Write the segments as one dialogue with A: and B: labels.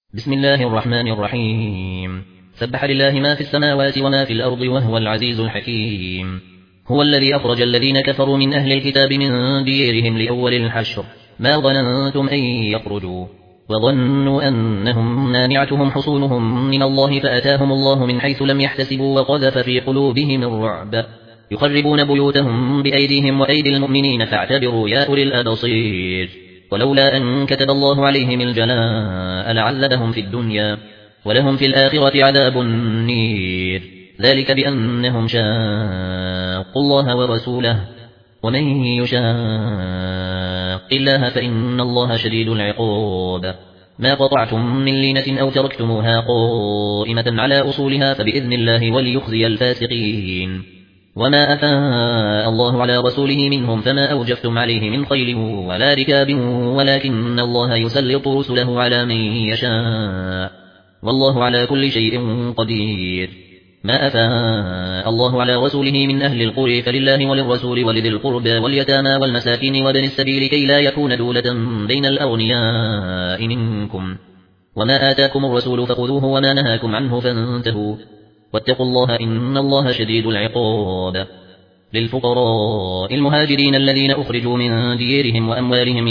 A: بسم الله الرحمن الرحيم. سبح لله ما في السماوات وما في الأرض وهو العزيز الحكيم. هو الذي أخرج الذين كفروا من أهل الكتاب من ديرهم لأول الحشر ما ظننتم أن يخرجوا وظنوا أنهم مانعتهم حصونهم من الله فأتاهم الله من حيث لم يحتسبوا وقذف في قلوبهم الرعب يخربون بيوتهم بأيديهم وأيدي المؤمنين فاعتبروا يا أولي الأبصير. ولولا أن كتب الله عليهم الجلاء لعذبهم في الدنيا ولهم في الآخرة عذاب النير ذلك بأنهم شاقوا الله ورسوله ومن يشاق الله فإن الله شديد العقاب. ما قطعتم من لينة أو تركتموها قائمة على أصولها فبإذن الله وليخزي الفاسقين. وما أفاء الله على رسوله منهم فما أوجفتم عليه من خيل ولا ركاب ولكن الله يسلط رسله على من يشاء والله على كل شيء قدير. ما أفاء الله على رسوله من أهل القرى فلله وللرسول ولذي القربى واليتامى والمساكين وابن السبيل كي لا يكون دولة بين الأغنياء منكم. وما آتاكم الرسول فخذوه وما نهاكم عنه فانتهوا واتقوا الله إن الله شديد العقاب. للفقراء المهاجرين الذين أخرجوا من ديرهم وأموالهم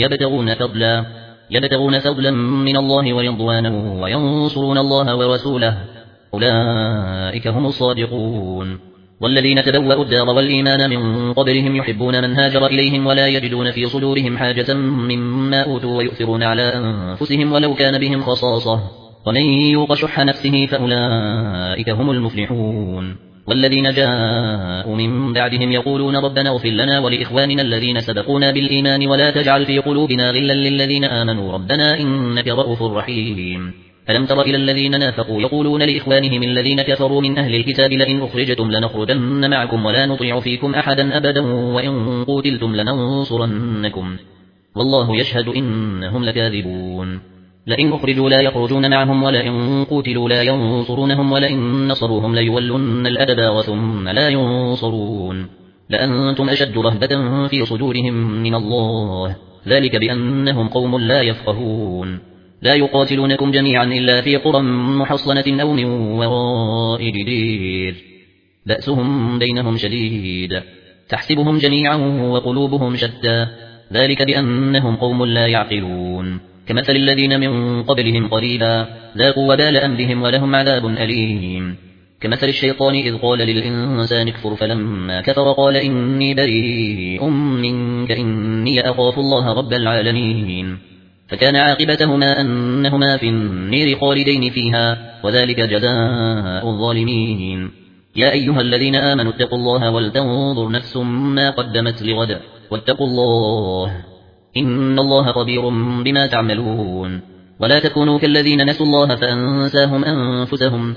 A: يبتغون فضلا من الله ورضوانه وينصرون الله ورسوله أولئك هم الصادقون. والذين تبوأوا الدار والإيمان من قبلهم يحبون من هاجر إليهم ولا يجدون في صدورهم حاجة مما أوتوا ويؤثرون على أنفسهم ولو كان بهم خصاصة ومن يوق شح نفسه فأولئك هم المفلحون. والذين جاءوا من بعدهم يقولون ربنا اغفر لنا ولإخواننا الذين سبقونا بالإيمان ولا تجعل في قلوبنا غلا للذين آمنوا ربنا إنك رؤوف رحيم. ألم تر إلى الذين نافقوا يقولون لإخوانهم الذين كفروا من أهل الكتاب لئن أخرجتم لنخرجن معكم ولا نطيع فيكم أحدا أبدا وإن قتلتم لننصرنكم والله يشهد إنهم لكاذبون. لئن أخرجوا لا يخرجون معهم ولئن قتلوا لا ينصرونهم ولئن نصروهم ليولن الأدبار ثم لا ينصرون لأنتم أشد رهبة في صدورهم من الله ذلك بأنهم قوم لا يفقهون. لا يقاتلونكم جميعا إلا في قرى محصنة أو من وراء جدير بأسهم بينهم شديد تحسبهم جميعا وقلوبهم شتى ذلك بأنهم قوم لا يعقلون. كمثل الذين من قبلهم قريبا ذاقوا وبال أمرهم ولهم عذاب أليم. كمثل الشيطان إذ قال للإنسان اكفر فلما كفر قال إني بريء منك إني أخاف الله رب العالمين فكان عاقبتهما أنهما في النير خالدين فيها وذلك جزاء الظالمين. يا أيها الذين آمنوا اتقوا الله ولتنظر نفس ما قدمت لغد واتقوا الله إن الله خبير بما تعملون. ولا تكونوا كالذين نسوا الله فأنساهم أنفسهم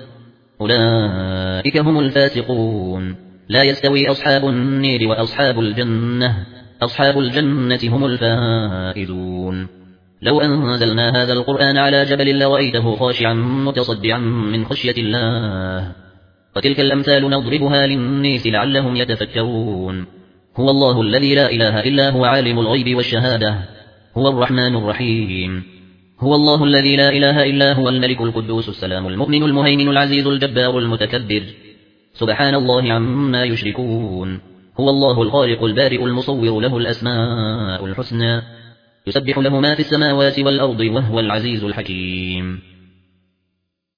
A: أولئك هم الفاسقون. لا يستوي أصحاب النير وأصحاب الجنة أصحاب الجنة هم الفائزون. لو أنزلنا هذا القرآن على جبل لرأيته خاشعا متصدعا من خشية الله وتلك الأمثال نضربها للناس لعلهم يتفكرون. هو الله الذي لا إله إلا هو عالم الغيب والشهادة هو الرحمن الرحيم. هو الله الذي لا إله إلا هو الملك القدوس السلام المؤمن المهيمن العزيز الجبار المتكبر سبحان الله عما يشركون. هو الله الخالق البارئ المصور له الأسماء الحسنى يسبح له ما في السماوات والأرض وهو العزيز الحكيم.